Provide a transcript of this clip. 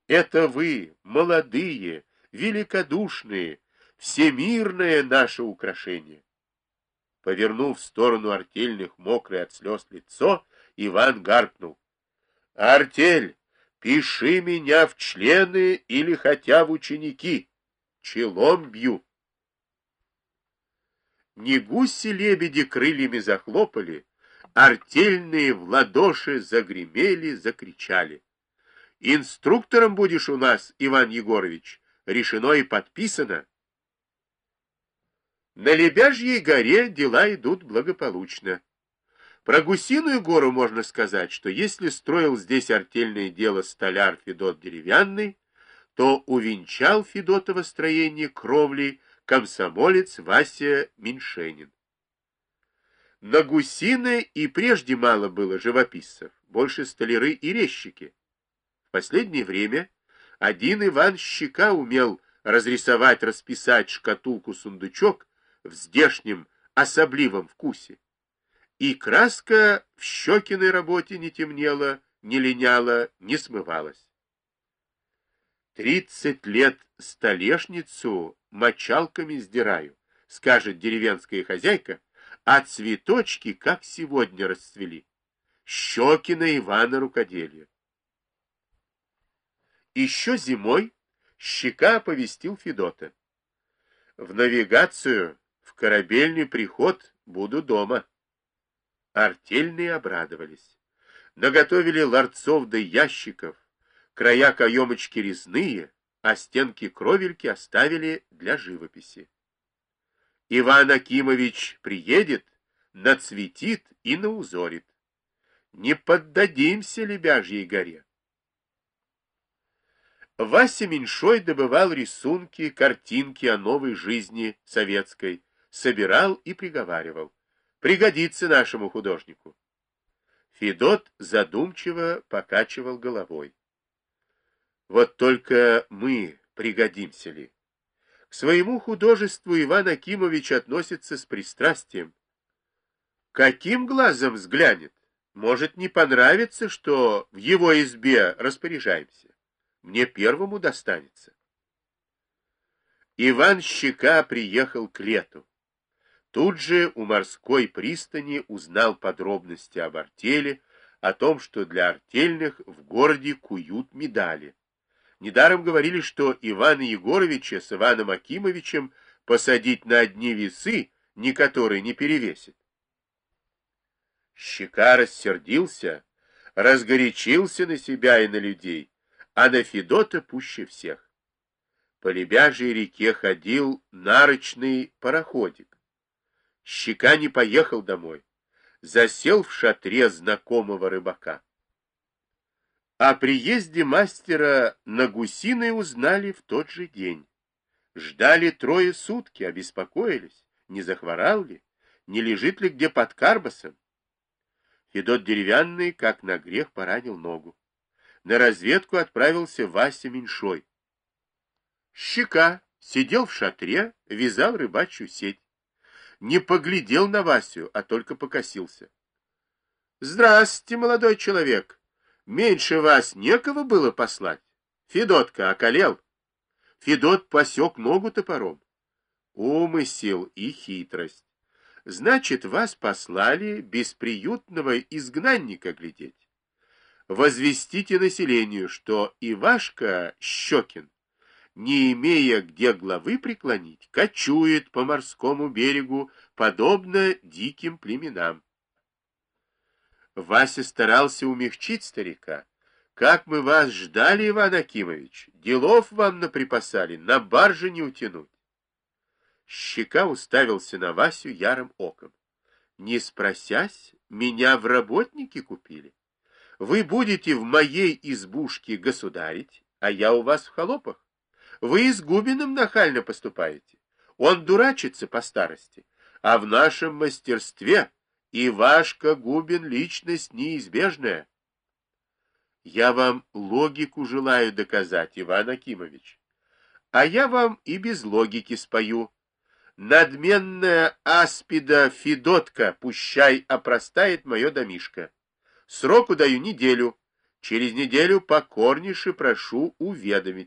Это вы, молодые, великодушные, всемирное наше украшение. Повернув в сторону артельных мокрое от слез лицо, Иван гаркнул: «Артель, пиши меня в члены или хотя в ученики. Челом бью». Не гуси-лебеди крыльями захлопали, артельные в ладоши загремели, закричали: «Инструктором будешь у нас, Иван Егорович, решено и подписано». На Лебяжьей горе дела идут благополучно. Про Гусиную гору можно сказать, что если строил здесь артельное дело столяр Федот Деревянный, то увенчал Федотово строение кровлей комсомолец Вася Меньшенин. На Гусиной и прежде мало было живописцев, больше столяры и резчики. В последнее время один Иван Щека умел расписать шкатулку-сундучок в здешнем особливом вкусе. И краска в Щекиной работе не темнела, не линяла, не смывалась. 30 лет столешницу мочалками сдираю, скажет деревенская хозяйка, а цветочки, как сегодня, расцвели. Щекина Ивана рукоделия. Еще зимой Щека оповестил Федота: в навигацию, в корабельный приход буду дома. Артельные обрадовались. Наготовили ларцов да ящиков, края каемочки резные, а стенки кровельки оставили для живописи. Иван Акимович приедет, нацветит и наузорит. Не поддадимся Лебяжьей горе. Вася Меньшой добывал рисунки, картинки о новой жизни советской, собирал и приговаривал: пригодится нашему художнику. Федот задумчиво покачивал головой. Вот только мы пригодимся ли? К своему художеству Иван Акимович относится с пристрастием. Каким глазом взглянет? Может, не понравится, что в его избе распоряжаемся? Мне первому достанется. Иван Щека приехал к лету. Тут же у морской пристани узнал подробности об артели, о том, что для артельных в городе куют медали. Недаром говорили, что Ивана Егоровича с Иваном Акимовичем посадить на одни весы, ни который не перевесит. Щека рассердился, разгорячился на себя и на людей, а на Федота пуще всех. По Лебяжьей реке ходил нарочный пароходик. Щека не поехал домой, засел в шатре знакомого рыбака. О приезде мастера на Гусиной узнали в тот же день. Ждали 3 сутки, обеспокоились, не захворал ли, не лежит ли где под карбасом. Федот Деревянный, как на грех, поранил ногу. На разведку отправился Вася Меньшой. Щека сидел в шатре, вязал рыбачью сеть. Не поглядел на Васю, а только покосился. — Здравствуйте, молодой человек. Меньше вас некого было послать? Федотка околел. Федот посек ногу топором. Умысел и хитрость. Значит, вас послали бесприютного изгнанника глядеть. Возвестите населению, что Ивашка Щекин, не имея где главы преклонить, кочует по морскому берегу, подобно диким племенам. Вася старался умягчить старика. Как мы вас ждали, Иван Акимович, делов вам наприпасали, на барже не утянуть. Щека уставился на Васю ярым оком. Не спросясь, меня в работники купили. Вы будете в моей избушке государить, а я у вас в холопах. Вы с Губиным нахально поступаете. Он дурачится по старости, а в нашем мастерстве Ивашка Губин личность неизбежная. Я вам логику желаю доказать, Иван Акимович. А я вам и без логики спою. Надменная аспида Федотка, пущай опростает мое домишко. Сроку даю неделю. Через неделю покорнейше прошу уведомить.